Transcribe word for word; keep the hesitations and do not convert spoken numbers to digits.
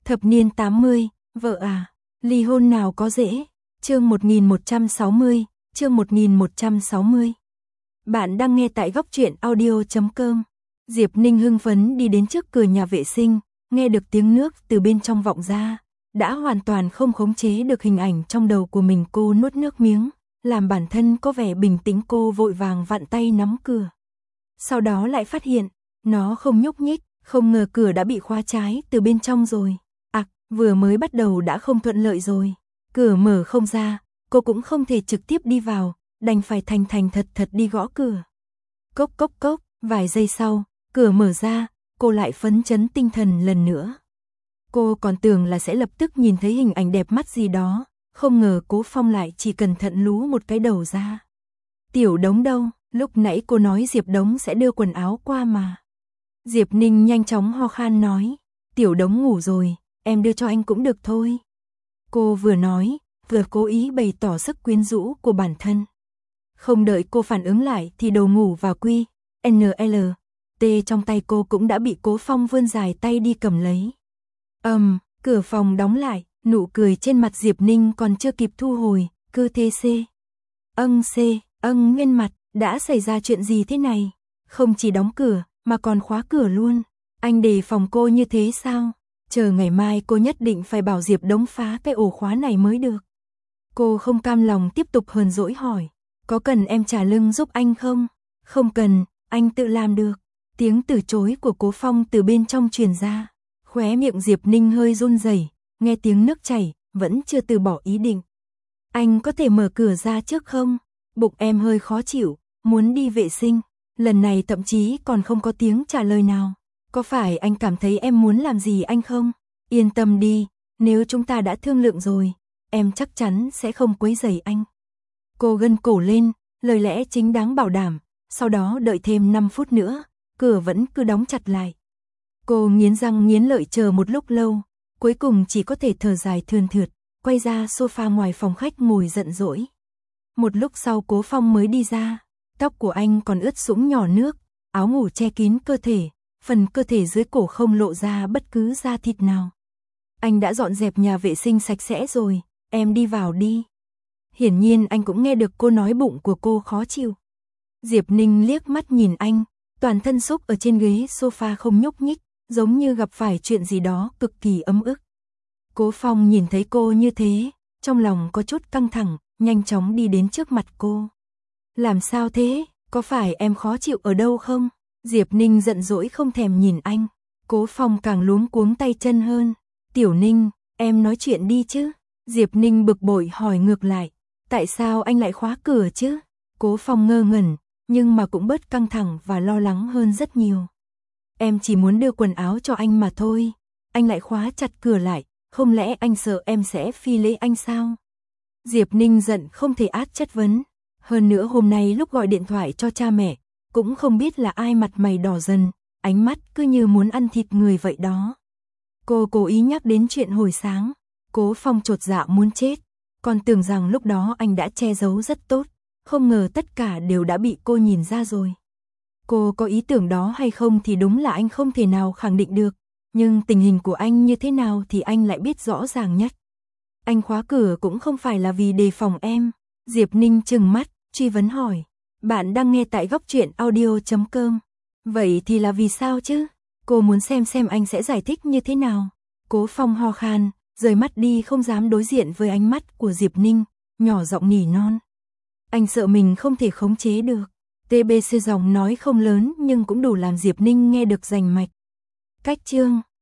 Thập niên tám mươi, vợ à, ly hôn nào có dễ. Chương một nghìn một trăm sáu mươi, chương một nghìn một trăm sáu mươi. Bạn đang nghe tại góc truyện audio chấm com. Diệp Ninh hưng phấn đi đến trước cửa nhà vệ sinh, nghe được tiếng nước từ bên trong vọng ra, đã hoàn toàn không khống chế được hình ảnh trong đầu của mình. Cô nuốt nước miếng, làm bản thân có vẻ bình tĩnh. Cô vội vàng vặn tay nắm cửa. Sau đó lại phát hiện, nó không nhúc nhích, không ngờ cửa đã bị khóa trái từ bên trong rồi. À, vừa mới bắt đầu đã không thuận lợi rồi. Cửa mở không ra, cô cũng không thể trực tiếp đi vào, đành phải thành thành thật thật đi gõ cửa. Cốc cốc cốc, vài giây sau, cửa mở ra, cô lại phấn chấn tinh thần lần nữa. Cô còn tưởng là sẽ lập tức nhìn thấy hình ảnh đẹp mắt gì đó, không ngờ Cố Phong lại chỉ cẩn thận lú một cái đầu ra. Tiểu Đống đâu, lúc nãy cô nói Diệp Đống sẽ đưa quần áo qua mà. Diệp Ninh nhanh chóng ho khan nói, Tiểu Đống ngủ rồi, em đưa cho anh cũng được thôi. Cô vừa nói, vừa cố ý bày tỏ sức quyến rũ của bản thân. Không đợi cô phản ứng lại thì đầu ngủ và quy, en lờ, tê trong tay cô cũng đã bị Cố Phong vươn dài tay đi cầm lấy. Ầm, um, cửa phòng đóng lại, nụ cười trên mặt Diệp Ninh còn chưa kịp thu hồi, cơ thế xê. Âng xê, âng nguyên mặt, đã xảy ra chuyện gì thế này? Không chỉ đóng cửa, mà còn khóa cửa luôn. Anh đề phòng cô như thế sao? Chờ ngày mai cô nhất định phải bảo Diệp Đống phá cái ổ khóa này mới được. Cô không cam lòng tiếp tục hờn dỗi hỏi, có cần em trả lưng giúp anh không? Không cần, anh tự làm được. Tiếng từ chối của Cố Phong từ bên trong truyền ra. Khóe miệng Diệp Ninh hơi run rẩy, nghe tiếng nước chảy, vẫn chưa từ bỏ ý định. Anh có thể mở cửa ra trước không? Bụng em hơi khó chịu, muốn đi vệ sinh. Lần này thậm chí còn không có tiếng trả lời nào. Có phải anh cảm thấy em muốn làm gì anh không? Yên tâm đi, nếu chúng ta đã thương lượng rồi, em chắc chắn sẽ không quấy rầy anh. Cô gân cổ lên, lời lẽ chính đáng bảo đảm, sau đó đợi thêm năm phút nữa, cửa vẫn cứ đóng chặt lại. Cô nghiến răng nghiến lợi chờ một lúc lâu, cuối cùng chỉ có thể thở dài thườn thượt, quay ra sofa ngoài phòng khách ngồi giận dỗi. Một lúc sau Cố Phong mới đi ra, tóc của anh còn ướt sũng nhỏ nước, áo ngủ che kín cơ thể, phần cơ thể dưới cổ không lộ ra bất cứ da thịt nào. Anh đã dọn dẹp nhà vệ sinh sạch sẽ rồi, em đi vào đi. Hiển nhiên anh cũng nghe được cô nói bụng của cô khó chịu. Diệp Ninh liếc mắt nhìn anh, toàn thân xúc ở trên ghế sofa không nhúc nhích, giống như gặp phải chuyện gì đó cực kỳ ấm ức. Cố Phong nhìn thấy cô như thế, trong lòng có chút căng thẳng, nhanh chóng đi đến trước mặt cô. Làm sao thế, có phải em khó chịu ở đâu không? Diệp Ninh giận dỗi không thèm nhìn anh. Cố Phong càng luống cuống tay chân hơn. Tiểu Ninh, em nói chuyện đi chứ. Diệp Ninh bực bội hỏi ngược lại. Tại sao anh lại khóa cửa chứ? Cố Phong ngơ ngẩn, nhưng mà cũng bớt căng thẳng và lo lắng hơn rất nhiều. Em chỉ muốn đưa quần áo cho anh mà thôi. Anh lại khóa chặt cửa lại, không lẽ anh sợ em sẽ phi lễ anh sao? Diệp Ninh giận không thể át chất vấn. Hơn nữa hôm nay lúc gọi điện thoại cho cha mẹ, cũng không biết là ai mặt mày đỏ dần, ánh mắt cứ như muốn ăn thịt người vậy đó. Cô cố ý nhắc đến chuyện hồi sáng, Cố Phong chột dạ muốn chết, còn tưởng rằng lúc đó anh đã che giấu rất tốt, không ngờ tất cả đều đã bị cô nhìn ra rồi. Cô có ý tưởng đó hay không thì đúng là anh không thể nào khẳng định được, nhưng tình hình của anh như thế nào thì anh lại biết rõ ràng nhất. Anh khóa cửa cũng không phải là vì đề phòng em. Diệp Ninh trừng mắt, truy vấn hỏi. Bạn đang nghe tại góc truyện audio chấm com. Vậy thì là vì sao chứ? Cô muốn xem xem anh sẽ giải thích như thế nào. Cố Phong ho khan, rời mắt đi không dám đối diện với ánh mắt của Diệp Ninh, nhỏ giọng nỉ non. Anh sợ mình không thể khống chế được. tê bê xê giọng nói không lớn nhưng cũng đủ làm Diệp Ninh nghe được rành mạch. Cách chương